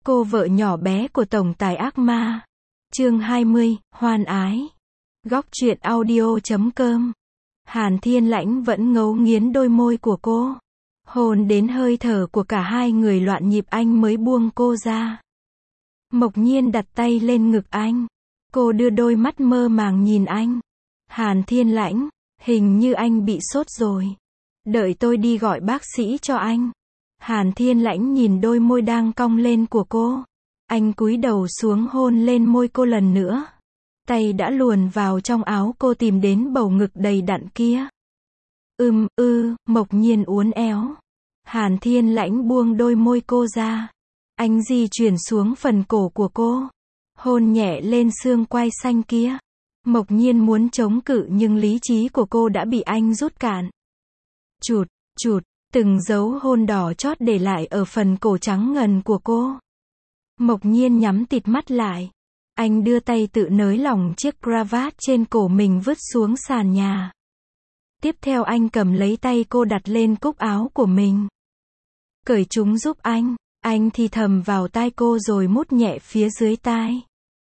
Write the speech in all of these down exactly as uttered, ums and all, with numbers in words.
Cô vợ nhỏ bé của tổng tài ác ma. Chương hai mươi, hoan ái. Góc truyện audio chấm com. Hàn Thiên Lãnh vẫn ngấu nghiến đôi môi của cô. Hôn đến hơi thở của cả hai người loạn nhịp anh mới buông cô ra. Mộc Nhiên đặt tay lên ngực anh. Cô đưa đôi mắt mơ màng nhìn anh. Hàn Thiên Lãnh, hình như anh bị sốt rồi. Đợi tôi đi gọi bác sĩ cho anh. Hàn Thiên Lãnh nhìn đôi môi đang cong lên của cô. Anh cúi đầu xuống hôn lên môi cô lần nữa. Tay đã luồn vào trong áo cô tìm đến bầu ngực đầy đặn kia. Ừm, ư, Mộc Nhiên uốn éo. Hàn Thiên Lãnh buông đôi môi cô ra. Anh di chuyển xuống phần cổ của cô. Hôn nhẹ lên xương quai xanh kia. Mộc Nhiên muốn chống cự nhưng lý trí của cô đã bị anh rút cạn. Chụt, chụt, từng dấu hôn đỏ chót để lại ở phần cổ trắng ngần của cô. Mộc Nhiên nhắm tịt mắt lại. Anh đưa tay tự nới lỏng chiếc cravat trên cổ mình vứt xuống sàn nhà. Tiếp theo anh cầm lấy tay cô đặt lên cúc áo của mình. Cởi chúng giúp anh. Anh thì thầm vào tai cô rồi mút nhẹ phía dưới tai.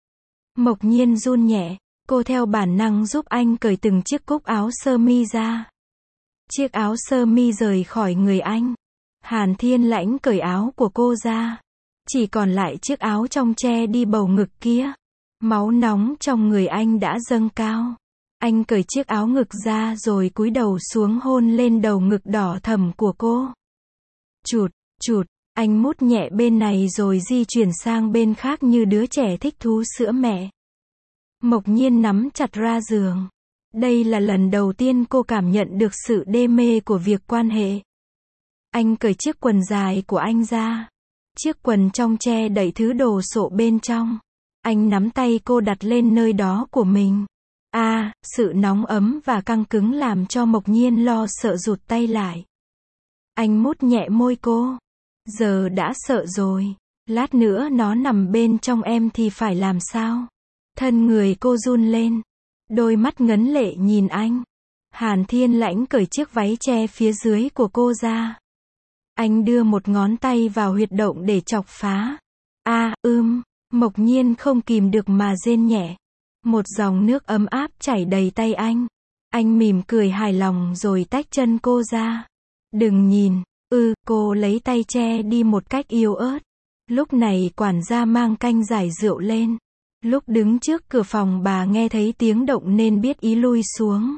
Mộc Nhiên run nhẹ. Cô theo bản năng giúp anh cởi từng chiếc cúc áo sơ mi ra. Chiếc áo sơ mi rời khỏi người anh. Hàn Thiên Lãnh cởi áo của cô ra. Chỉ còn lại chiếc áo trong che đi bầu ngực kia. Máu nóng trong người anh đã dâng cao. Anh cởi chiếc áo ngực ra rồi cúi đầu xuống hôn lên đầu ngực đỏ thẫm của cô. Chụt, chụt, anh mút nhẹ bên này rồi di chuyển sang bên khác như đứa trẻ thích thú sữa mẹ. Mộc Nhiên nắm chặt ra giường. Đây là lần đầu tiên cô cảm nhận được sự đê mê của việc quan hệ. Anh cởi chiếc quần dài của anh ra. Chiếc quần trong che đậy thứ đồ sộ bên trong. Anh nắm tay cô đặt lên nơi đó của mình. À, sự nóng ấm và căng cứng làm cho Mộc Nhiên lo sợ rụt tay lại. Anh mút nhẹ môi cô. Giờ đã sợ rồi. Lát nữa nó nằm bên trong em thì phải làm sao? Thân người cô run lên. Đôi mắt ngấn lệ nhìn anh. Hàn Thiên Lãnh cởi chiếc váy che phía dưới của cô ra. Anh đưa một ngón tay vào huyệt động để chọc phá. À, ưm, Mộc Nhiên không kìm được mà rên nhẹ. Một dòng nước ấm áp chảy đầy tay anh. Anh mỉm cười hài lòng rồi tách chân cô ra. Đừng nhìn, ư, cô lấy tay che đi một cách yếu ớt. Lúc này quản gia mang canh giải rượu lên. Lúc đứng trước cửa phòng bà nghe thấy tiếng động nên biết ý lui xuống.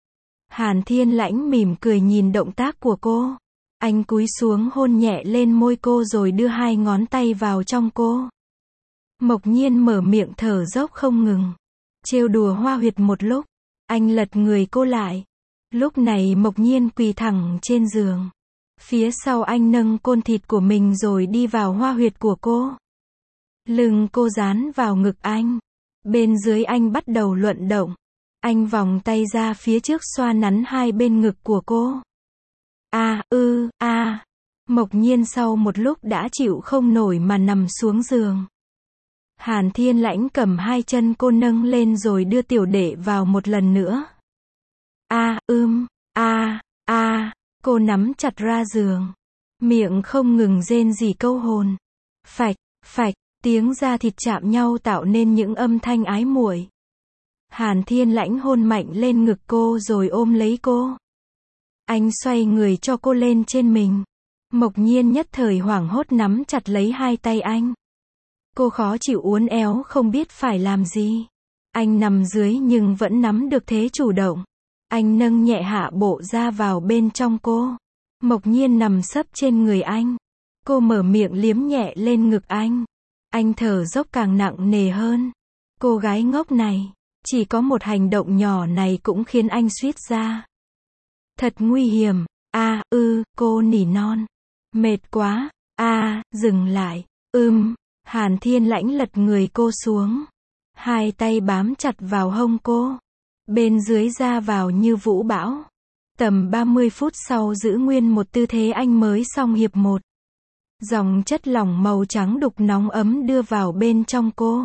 Hàn Thiên Lãnh mỉm cười nhìn động tác của cô. Anh cúi xuống hôn nhẹ lên môi cô rồi đưa hai ngón tay vào trong cô. Mộc Nhiên mở miệng thở dốc không ngừng. Trêu đùa hoa huyệt một lúc. Anh lật người cô lại. Lúc này Mộc Nhiên quỳ thẳng trên giường. Phía sau anh nâng côn thịt của mình rồi đi vào hoa huyệt của cô. Lưng cô dán vào ngực anh. Bên dưới anh bắt đầu luận động. Anh vòng tay ra phía trước xoa nắn hai bên ngực của cô. À, ư, à. Mộc Nhiên sau một lúc đã chịu không nổi mà nằm xuống giường. Hàn Thiên Lãnh cầm hai chân cô nâng lên rồi đưa tiểu đệ vào một lần nữa. À, ưm, à, à. Cô nắm chặt ra giường. Miệng không ngừng rên rỉ câu hồn. Phạch, phạch. Tiếng da thịt chạm nhau tạo nên những âm thanh ái muội. Hàn Thiên Lãnh hôn mạnh lên ngực cô rồi ôm lấy cô. Anh xoay người cho cô lên trên mình. Mộc Nhiên nhất thời hoảng hốt nắm chặt lấy hai tay anh. Cô khó chịu uốn éo không biết phải làm gì. Anh nằm dưới nhưng vẫn nắm được thế chủ động. Anh nâng nhẹ hạ bộ ra vào bên trong cô. Mộc Nhiên nằm sấp trên người anh. Cô mở miệng liếm nhẹ lên ngực anh. Anh thở dốc càng nặng nề hơn. Cô gái ngốc này, chỉ có một hành động nhỏ này cũng khiến anh suýt ra. Thật nguy hiểm. À, ư, cô nỉ non. Mệt quá. À, dừng lại. Ừm, Hàn Thiên Lãnh lật người cô xuống. Hai tay bám chặt vào hông cô. Bên dưới ra vào như vũ bão. Tầm ba mươi phút sau giữ nguyên một tư thế anh mới xong hiệp một. Dòng chất lỏng màu trắng đục nóng ấm đưa vào bên trong cô.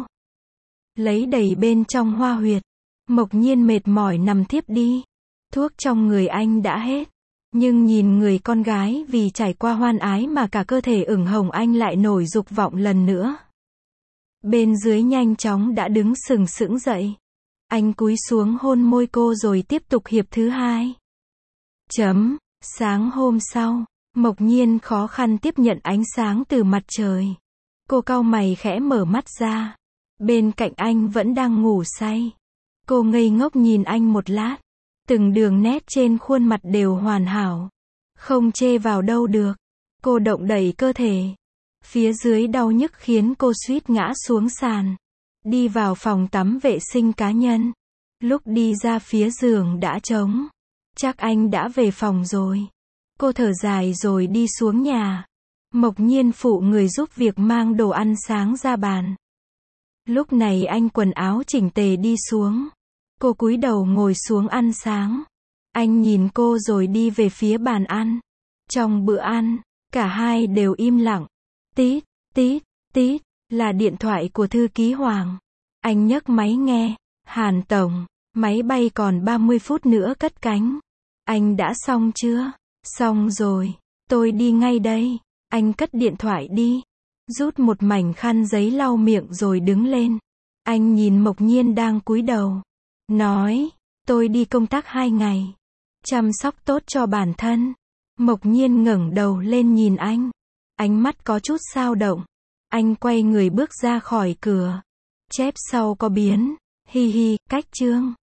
Lấy đầy bên trong hoa huyệt. Mộc Nhiên mệt mỏi nằm thiếp đi. Thuốc trong người anh đã hết. Nhưng nhìn người con gái vì trải qua hoan ái mà cả cơ thể ửng hồng, anh lại nổi dục vọng lần nữa. Bên dưới nhanh chóng đã đứng sừng sững dậy. Anh cúi xuống hôn môi cô rồi tiếp tục hiệp thứ hai. Chấm. Sáng hôm sau, Mộc Nhiên khó khăn tiếp nhận ánh sáng từ mặt trời. Cô cau mày khẽ mở mắt ra. Bên cạnh anh vẫn đang ngủ say. Cô ngây ngốc nhìn anh một lát. Từng đường nét trên khuôn mặt đều hoàn hảo. Không chê vào đâu được. Cô động đẩy cơ thể. Phía dưới đau nhức khiến cô suýt ngã xuống sàn. Đi vào phòng tắm vệ sinh cá nhân. Lúc đi ra phía giường đã trống. Chắc anh đã về phòng rồi. Cô thở dài rồi đi xuống nhà. Mộc Nhiên phụ người giúp việc mang đồ ăn sáng ra bàn. Lúc này anh quần áo chỉnh tề đi xuống. Cô cúi đầu ngồi xuống ăn sáng. Anh nhìn cô rồi đi về phía bàn ăn. Trong bữa ăn, cả hai đều im lặng. Tít, tít, tít, là điện thoại của thư ký Hoàng. Anh nhấc máy nghe. Hàn tổng, máy bay còn ba mươi phút nữa cất cánh. Anh đã xong chưa? Xong rồi, tôi đi ngay đây. Anh cất điện thoại đi. Rút một mảnh khăn giấy lau miệng rồi đứng lên. Anh nhìn Mộc Nhiên đang cúi đầu. Nói, tôi đi công tác hai ngày. Chăm sóc tốt cho bản thân. Mộc Nhiên ngẩng đầu lên nhìn anh. Ánh mắt có chút dao động. Anh quay người bước ra khỏi cửa. Chép sau có biến. Hi hi, cách chương.